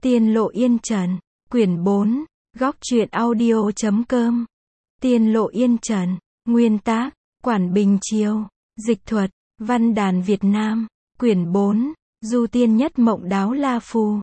Tiên lộ yên trần, quyển 4, góc truyện audio.com. Tiên lộ yên trần, nguyên tác, Quản Bình Chiêu, dịch thuật, Văn đàn Việt Nam, quyển 4, Du tiên nhất mộng đáo la phù.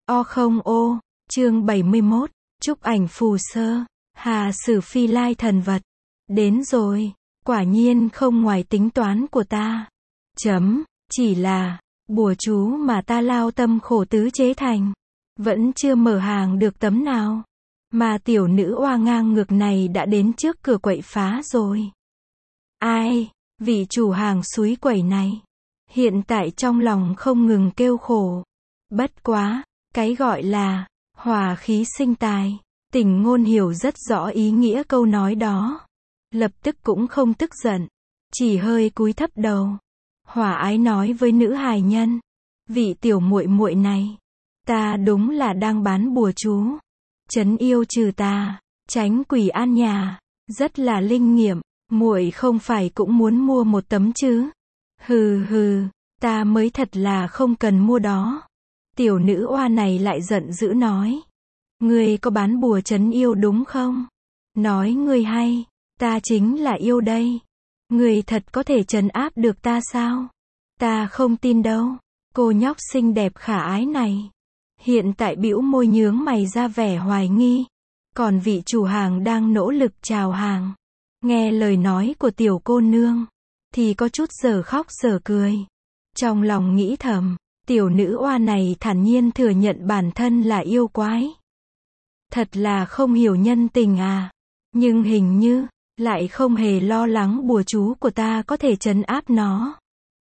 O, chương 71, chúc ảnh phù sơ, Hà Sử Phi lai thần vật. Đến rồi, quả nhiên không ngoài tính toán của ta. Chỉ là, bùa chú mà ta lao tâm khổ tứ chế thành, vẫn chưa mở hàng được tấm nào. Mà tiểu nữ oa ngang ngược này đã đến trước cửa quậy phá rồi. Ai, vị chủ hàng suối quẩy này, hiện tại trong lòng không ngừng kêu khổ. Bất quá, cái gọi là, hòa khí sinh tài, Tỉnh Ngôn hiểu rất rõ ý nghĩa câu nói đó. Lập tức cũng không tức giận, chỉ hơi cúi thấp đầu. Hòa ái nói với nữ hài nhân, vị tiểu muội muội này, ta đúng là đang bán bùa chú, trấn yêu trừ tà, tránh quỷ an nhà, rất là linh nghiệm, muội không phải cũng muốn mua một tấm chứ? Hừ, ta mới thật là không cần mua đó. Tiểu nữ oa này lại giận dữ nói, ngươi có bán bùa trấn yêu đúng không? Nói ngươi hay, ta chính là yêu đây. Ngươi thật có thể trấn áp được ta sao? Ta không tin đâu. Cô nhóc xinh đẹp khả ái này, hiện tại bĩu môi nhướng mày ra vẻ hoài nghi. Còn vị chủ hàng đang nỗ lực chào hàng, nghe lời nói của tiểu cô nương, thì có chút giờ khóc giờ cười. Trong lòng nghĩ thầm, tiểu nữ oa này thản nhiên thừa nhận bản thân là yêu quái. Thật là không hiểu nhân tình à. Nhưng hình như, lại không hề lo lắng bùa chú của ta có thể trấn áp nó.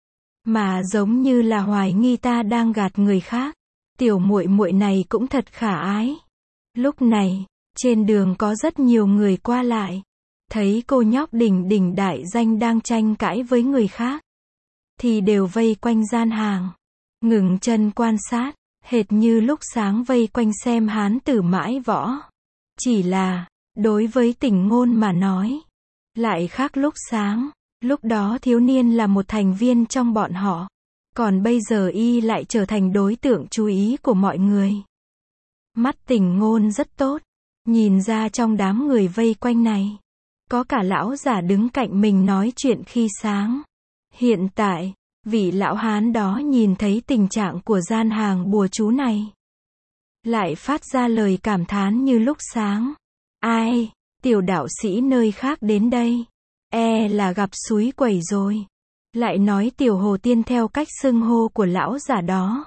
Mà giống như là hoài nghi ta đang gạt người khác. Tiểu muội muội này cũng thật khả ái. Lúc này, trên đường có rất nhiều người qua lại. Thấy cô nhóc đỉnh đại danh đang tranh cãi với người khác, thì đều vây quanh gian hàng, ngừng chân quan sát, hệt như lúc sáng vây quanh xem hán tử mãi võ. Chỉ là, đối với Tỉnh Ngôn mà nói, lại khác lúc sáng. Lúc đó thiếu niên là một thành viên trong bọn họ, còn bây giờ y lại trở thành đối tượng chú ý của mọi người. Mắt Tỉnh Ngôn rất tốt, nhìn ra trong đám người vây quanh này, có cả lão giả đứng cạnh mình nói chuyện khi sáng. Hiện tại, vị lão hán đó nhìn thấy tình trạng của gian hàng bùa chú này, lại phát ra lời cảm thán như lúc sáng. Ai, tiểu đạo sĩ nơi khác đến đây, là gặp suối quẩy rồi. Lại nói tiểu hồ tiên theo cách xưng hô của lão giả đó.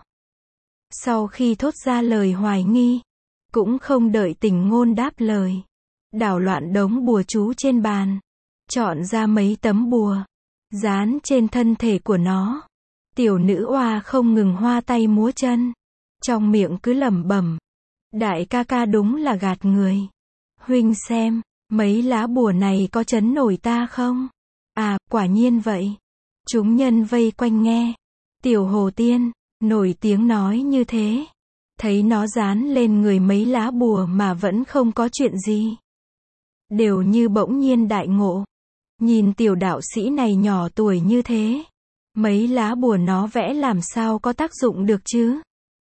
Sau khi thốt ra lời hoài nghi, cũng không đợi Tỉnh Ngôn đáp lời, đảo loạn đống bùa chú trên bàn, chọn ra mấy tấm bùa, dán trên thân thể của nó. Tiểu nữ oa không ngừng hoa tay múa chân, trong miệng cứ lẩm bẩm, đại ca ca đúng là gạt người. Huynh xem, mấy lá bùa này có trấn nổi ta không? À, quả nhiên vậy. Chúng nhân vây quanh nghe. Tiểu hồ tiên, nổi tiếng nói như thế. Thấy nó dán lên người mấy lá bùa mà vẫn không có chuyện gì. Đều như bỗng nhiên đại ngộ. Nhìn tiểu đạo sĩ này nhỏ tuổi như thế. Mấy lá bùa nó vẽ làm sao có tác dụng được chứ?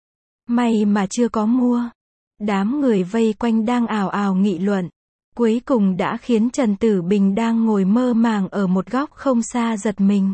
May mà chưa có mua. Đám người vây quanh đang ào ào nghị luận. Cuối cùng đã khiến Trần Tử Bình đang ngồi mơ màng ở một góc không xa giật mình.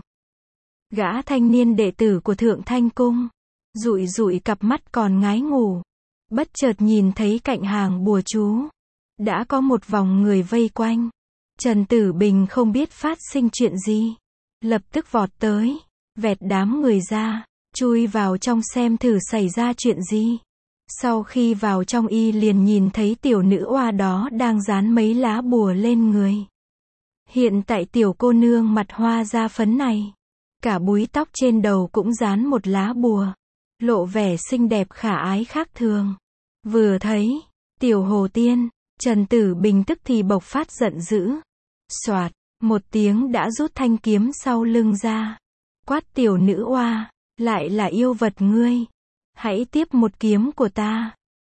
Gã thanh niên đệ tử của Thượng Thanh Cung, dụi cặp mắt còn ngái ngủ, bất chợt nhìn thấy cạnh hàng bùa chú, đã có một vòng người vây quanh. Trần Tử Bình không biết phát sinh chuyện gì, lập tức vọt tới, vẹt đám người ra, chui vào trong xem thử xảy ra chuyện gì. Sau khi vào trong y liền nhìn thấy tiểu nữ oa đó đang dán mấy lá bùa lên người. Hiện tại tiểu cô nương mặt hoa da phấn này, cả búi tóc trên đầu cũng dán một lá bùa, lộ vẻ xinh đẹp khả ái khác thường. Vừa thấy tiểu hồ tiên, Trần Tử Bình tức thì bộc phát giận dữ. Soạt, một tiếng đã rút thanh kiếm sau lưng ra, quát tiểu nữ oa, lại là yêu vật ngươi, hãy tiếp một kiếm của ta.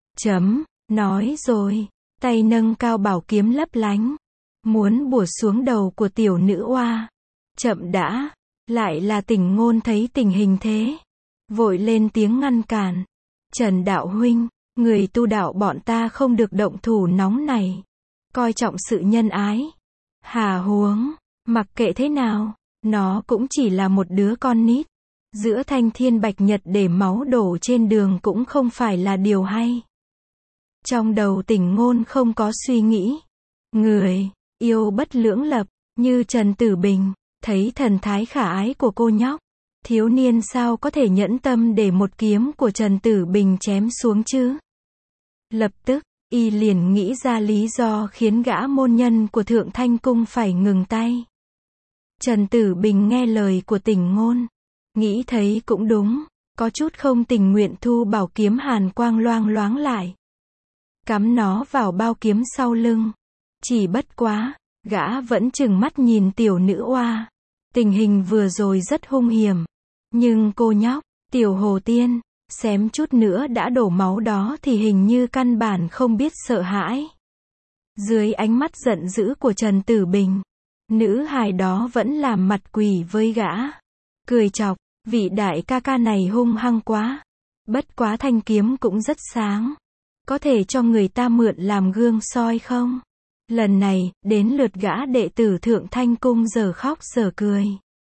Nói rồi, tay nâng cao bảo kiếm lấp lánh, muốn bổ xuống đầu của tiểu nữ oa. Chậm đã, lại là Tỉnh Ngôn thấy tình hình thế, vội lên tiếng ngăn cản. Trần đạo huynh, Người tu đạo bọn ta không được động thủ nóng này. Coi trọng sự nhân ái. Hà huống, mặc kệ thế nào, nó cũng chỉ là một đứa con nít. Giữa thanh thiên bạch nhật để máu đổ trên đường cũng không phải là điều hay. Trong đầu Tỉnh Ngôn không có suy nghĩ. Người yêu bất lưỡng lập, như Trần Tử Bình, thấy thần thái khả ái của cô nhóc. Thiếu niên sao có thể nhẫn tâm để một kiếm của Trần Tử Bình chém xuống chứ? Lập tức, y liền nghĩ ra lý do khiến gã môn nhân của Thượng Thanh Cung phải ngừng tay. Trần Tử Bình nghe lời của Tỉnh Ngôn, nghĩ thấy cũng đúng, có chút không tình nguyện thu bảo kiếm hàn quang loang loáng lại. Cắm nó vào bao kiếm sau lưng. Chỉ bất quá, gã vẫn trừng mắt nhìn tiểu nữ oa. Tình hình vừa rồi rất hung hiểm. Nhưng cô nhóc, tiểu Hồ Tiên, xém chút nữa đã đổ máu đó thì hình như căn bản không biết sợ hãi. Dưới ánh mắt giận dữ của Trần Tử Bình, nữ hài đó vẫn làm mặt quỷ với gã. Cười chọc, vị đại ca ca này hung hăng quá. Bất quá thanh kiếm cũng rất sáng. Có thể cho người ta mượn làm gương soi không? Lần này, đến lượt gã đệ tử Thượng Thanh Cung giờ khóc giờ cười.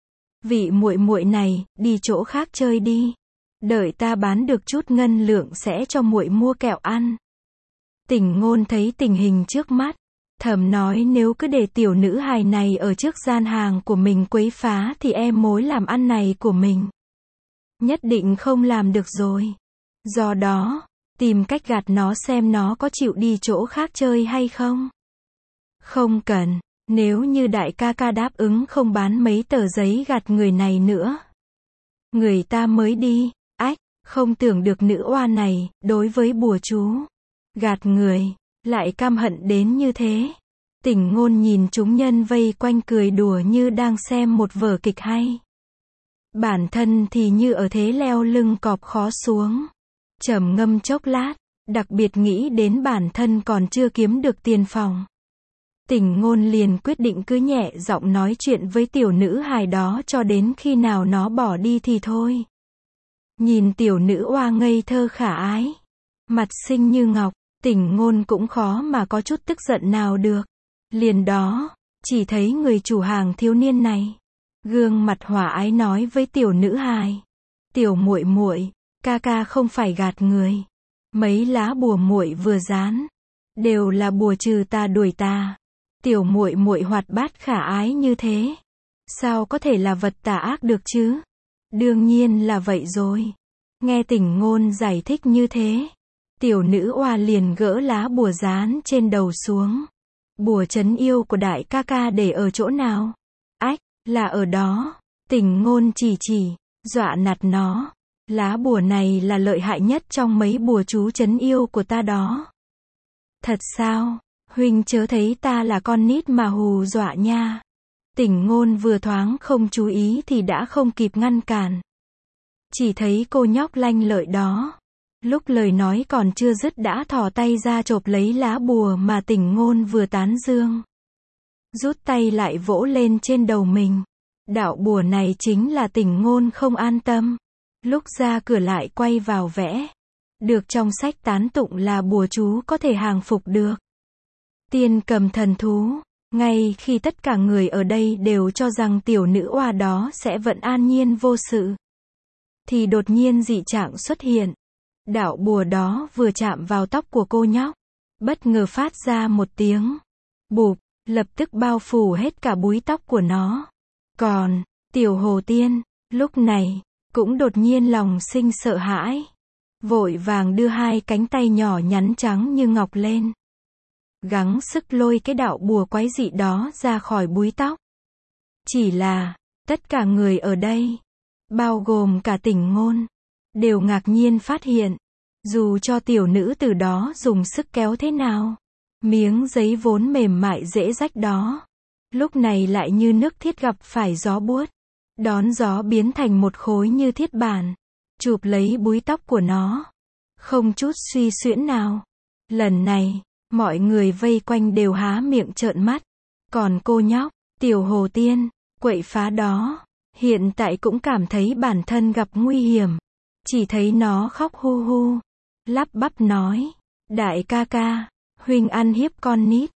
Vị muội muội này, đi chỗ khác chơi đi. Đợi ta bán được chút ngân lượng sẽ cho muội mua kẹo ăn. Tỉnh Ngôn thấy tình hình trước mắt, thầm nói nếu cứ để tiểu nữ hài này ở trước gian hàng của mình quấy phá thì em mối làm ăn này của mình nhất định không làm được rồi. Do đó, tìm cách gạt nó xem nó có chịu đi chỗ khác chơi hay không. Không cần, nếu như đại ca ca đáp ứng không bán mấy tờ giấy gạt người này nữa. Người ta mới đi, ách, không tưởng được nữ oa này, đối với bùa chú, gạt người, lại căm hận đến như thế. Tỉnh Ngôn nhìn chúng nhân vây quanh cười đùa như đang xem một vở kịch hay. Bản thân thì như ở thế leo lưng cọp khó xuống. Trầm ngâm chốc lát, đặc biệt nghĩ đến bản thân còn chưa kiếm được tiền phòng. Tỉnh Ngôn liền quyết định cứ nhẹ giọng nói chuyện với tiểu nữ hài đó cho đến khi nào nó bỏ đi thì thôi. Nhìn tiểu nữ oa ngây thơ khả ái, mặt xinh như ngọc, Tỉnh Ngôn cũng khó mà có chút tức giận nào được. Liền đó, chỉ thấy người chủ hàng thiếu niên này, gương mặt hòa ái nói với tiểu nữ hài, tiểu muội muội, ca ca không phải gạt người. Mấy lá bùa muội vừa dán, đều là bùa trừ tà đuổi tà. Tiểu muội muội hoạt bát khả ái như thế, sao có thể là vật tà ác được chứ? Đương nhiên là vậy rồi. Nghe Tỉnh Ngôn giải thích như thế, tiểu nữ oa liền gỡ lá bùa dán trên đầu xuống. Bùa trấn yêu của đại ca ca để ở chỗ nào? Ách, là ở đó. Tỉnh Ngôn chỉ, dọa nạt nó. Lá bùa này là lợi hại nhất trong mấy bùa chú trấn yêu của ta đó. Thật sao? Huynh chớ thấy ta là con nít mà hù dọa nha. Tỉnh Ngôn vừa thoáng không chú ý thì đã không kịp ngăn cản. Chỉ thấy cô nhóc lanh lợi đó, lúc lời nói còn chưa dứt đã thò tay ra chộp lấy lá bùa mà Tỉnh Ngôn vừa tán dương. Rút tay lại vỗ lên trên đầu mình. Đạo bùa này chính là Tỉnh Ngôn không an tâm. Lúc ra cửa lại quay vào vẽ. Được trong sách tán tụng là bùa chú có thể hàng phục được tiên cầm thần thú. Ngay khi tất cả người ở đây đều cho rằng tiểu nữ oa đó sẽ vẫn an nhiên vô sự, thì đột nhiên dị trạng xuất hiện. Đạo bùa đó vừa chạm vào tóc của cô nhóc, bất ngờ phát ra một tiếng bụp, lập tức bao phủ hết cả búi tóc của nó. Còn tiểu Hồ Tiên, lúc này, cũng đột nhiên lòng sinh sợ hãi. Vội vàng đưa hai cánh tay nhỏ nhắn trắng như ngọc lên. Gắng sức lôi cái đạo bùa quái dị đó ra khỏi búi tóc. Chỉ là, tất cả người ở đây, bao gồm cả Tỉnh Ngôn, đều ngạc nhiên phát hiện, dù cho tiểu nữ tử đó dùng sức kéo thế nào, miếng giấy vốn mềm mại dễ rách đó, lúc này lại như nước thiết gặp phải gió buốt, đón gió biến thành một khối như thiết bản, chụp lấy búi tóc của nó, không chút suy xuyễn nào. Lần này, mọi người vây quanh đều há miệng trợn mắt, còn cô nhóc, tiểu Hồ Tiên, quậy phá đó, hiện tại cũng cảm thấy bản thân gặp nguy hiểm. Chỉ thấy nó khóc hu hu, lắp bắp nói, đại ca ca, huynh ăn hiếp con nít.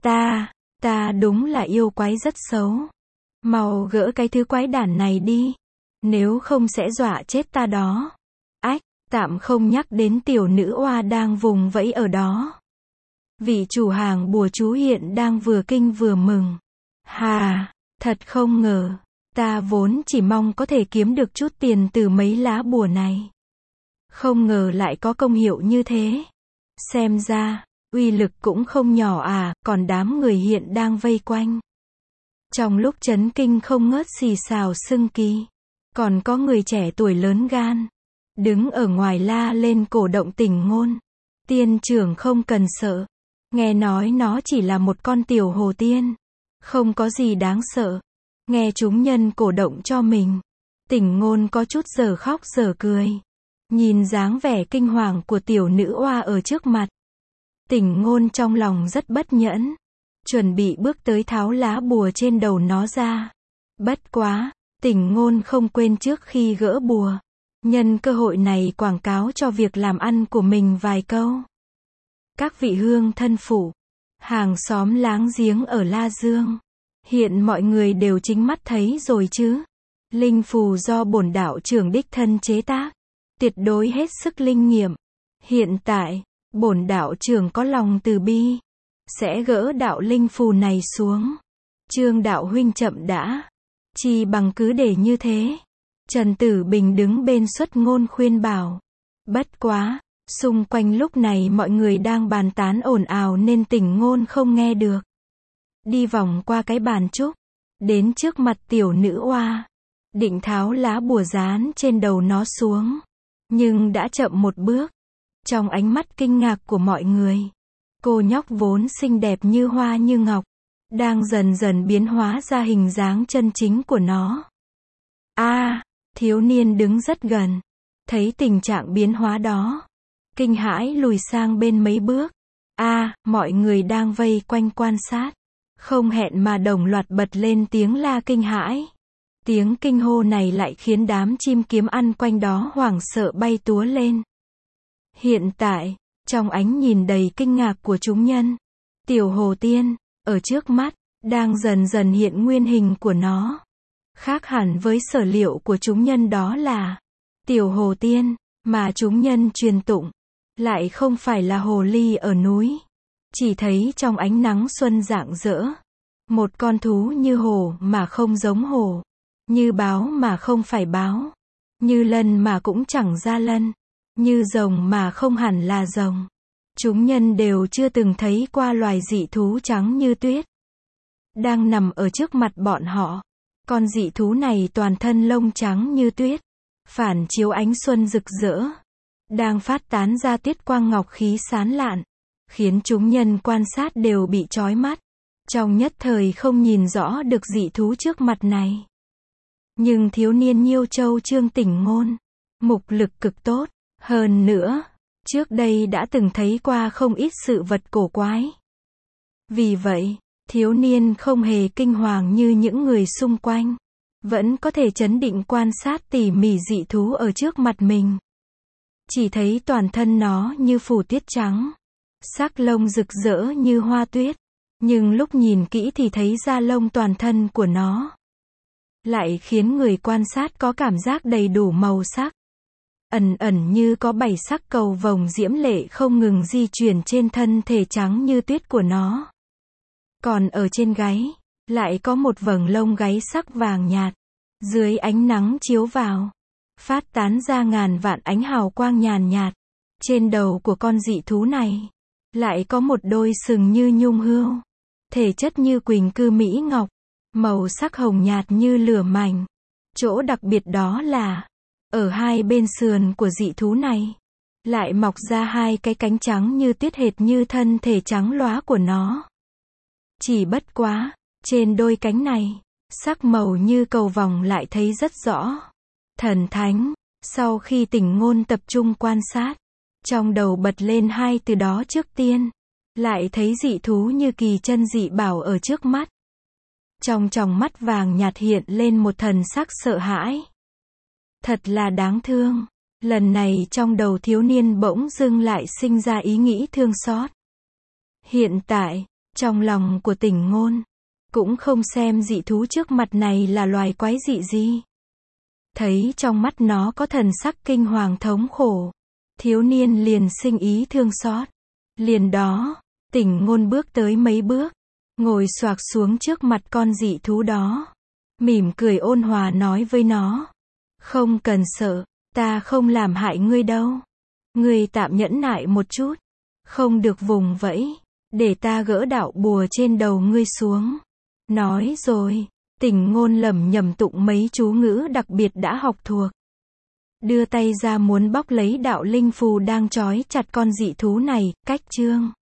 Ta đúng là yêu quái rất xấu. Mau gỡ cái thứ quái đản này đi, nếu không sẽ dọa chết ta đó. Ách, tạm không nhắc đến tiểu nữ oa đang vùng vẫy ở đó. Vị chủ hàng bùa chú hiện đang vừa kinh vừa mừng. Hà, thật không ngờ, ta vốn chỉ mong có thể kiếm được chút tiền từ mấy lá bùa này. Không ngờ lại có công hiệu như thế. Xem ra, uy lực cũng không nhỏ à, còn đám người hiện đang vây quanh. Trong lúc chấn kinh không ngớt xì xào xưng kỳ, còn có người trẻ tuổi lớn gan, đứng ở ngoài la lên cổ động Tỉnh Ngôn. Tiên trưởng không cần sợ, nghe nói nó chỉ là một con tiểu hồ tiên, không có gì đáng sợ. Nghe chúng nhân cổ động cho mình, Tỉnh Ngôn có chút giờ khóc giờ cười. Nhìn dáng vẻ kinh hoàng của tiểu nữ oa ở trước mặt, Tỉnh Ngôn trong lòng rất bất nhẫn, chuẩn bị bước tới tháo lá bùa trên đầu nó ra. Bất quá, Tỉnh Ngôn không quên trước khi gỡ bùa, nhân cơ hội này quảng cáo cho việc làm ăn của mình vài câu. Các vị hương thân phụ, hàng xóm láng giếng ở La Dương, hiện mọi người đều chính mắt thấy rồi chứ. Linh phù do bổn đạo trưởng đích thân chế tác, tuyệt đối hết sức linh nghiệm. Hiện tại, bổn đạo trưởng có lòng từ bi, sẽ gỡ đạo linh phù này xuống. Trương đạo huynh chậm đã, chi bằng cứ để như thế. Trần Tử Bình đứng bên xuất ngôn khuyên bảo. Bất quá, xung quanh lúc này mọi người đang bàn tán ồn ào nên Tỉnh Ngôn không nghe được. Đi vòng qua cái bàn trúc, đến trước mặt tiểu nữ oa, định tháo lá bùa dán trên đầu nó xuống, nhưng đã chậm một bước. Trong ánh mắt kinh ngạc của mọi người, cô nhóc vốn xinh đẹp như hoa như ngọc, đang dần dần biến hóa ra hình dáng chân chính của nó. Thiếu niên đứng rất gần, thấy tình trạng biến hóa đó, kinh hãi lùi sang bên mấy bước. Mọi người đang vây quanh quan sát, không hẹn mà đồng loạt bật lên tiếng la kinh hãi. Tiếng kinh hô này lại khiến đám chim kiếm ăn quanh đó hoảng sợ bay túa lên. Hiện tại, trong ánh nhìn đầy kinh ngạc của chúng nhân, tiểu hồ tiên, ở trước mắt, đang dần dần hiện nguyên hình của nó. Khác hẳn với sở liệu của chúng nhân đó là tiểu hồ tiên, mà chúng nhân truyền tụng, lại không phải là hồ ly ở núi. Chỉ thấy trong ánh nắng xuân rạng rỡ, một con thú như hổ mà không giống hổ, như báo mà không phải báo, như lân mà cũng chẳng ra lân, như rồng mà không hẳn là rồng. Chúng nhân đều chưa từng thấy qua loài dị thú trắng như tuyết. Đang nằm ở trước mặt bọn họ, con dị thú này toàn thân lông trắng như tuyết, phản chiếu ánh xuân rực rỡ, đang phát tán ra tiết quang ngọc khí sáng lạn, khiến chúng nhân quan sát đều bị chói mắt, trong nhất thời không nhìn rõ được dị thú trước mặt này. Nhưng thiếu niên Nhiêu Châu Trương Tỉnh Ngôn, mục lực cực tốt, hơn nữa, trước đây đã từng thấy qua không ít sự vật cổ quái. Vì vậy, thiếu niên không hề kinh hoàng như những người xung quanh, vẫn có thể trấn định quan sát tỉ mỉ dị thú ở trước mặt mình. Chỉ thấy toàn thân nó như phủ tuyết trắng, sắc lông rực rỡ như hoa tuyết, nhưng lúc nhìn kỹ thì thấy da lông toàn thân của nó lại khiến người quan sát có cảm giác đầy đủ màu sắc. Ẩn ẩn như có 7 sắc cầu vồng diễm lệ không ngừng di chuyển trên thân thể trắng như tuyết của nó. Còn ở trên gáy, lại có một vầng lông gáy sắc vàng nhạt, dưới ánh nắng chiếu vào, phát tán ra ngàn vạn ánh hào quang nhàn nhạt. Trên đầu của con dị thú này, lại có một đôi sừng như nhung hươu, thể chất như quỳnh cư mỹ ngọc, màu sắc hồng nhạt như lửa mảnh. Chỗ đặc biệt đó là, ở hai bên sườn của dị thú này, lại mọc ra hai cái cánh trắng như tuyết hệt như thân thể trắng lóa của nó. Chỉ bất quá, trên đôi cánh này, sắc màu như cầu vồng lại thấy rất rõ. Thần thánh, sau khi Tỉnh Ngôn tập trung quan sát, trong đầu bật lên hai từ đó trước tiên, lại thấy dị thú như kỳ chân dị bảo ở trước mắt. Trong tròng mắt vàng nhạt hiện lên một thần sắc sợ hãi. Thật là đáng thương. Lần này trong đầu thiếu niên bỗng dưng lại sinh ra ý nghĩ thương xót. Hiện tại, trong lòng của Tỉnh Ngôn, cũng không xem dị thú trước mặt này là loài quái dị gì. Thấy trong mắt nó có thần sắc kinh hoàng thống khổ, thiếu niên liền sinh ý thương xót. Liền đó, Tỉnh Ngôn bước tới mấy bước, ngồi xoạc xuống trước mặt con dị thú đó, mỉm cười ôn hòa nói với nó, không cần sợ, ta không làm hại ngươi đâu. Ngươi tạm nhẫn nại một chút, không được vùng vẫy, để ta gỡ đạo bùa trên đầu ngươi xuống. Nói rồi, Tỉnh Ngôn lẩm nhẩm tụng mấy chú ngữ đặc biệt đã học thuộc. Đưa tay ra muốn bóc lấy đạo linh phù đang trói chặt con dị thú này, cách chương.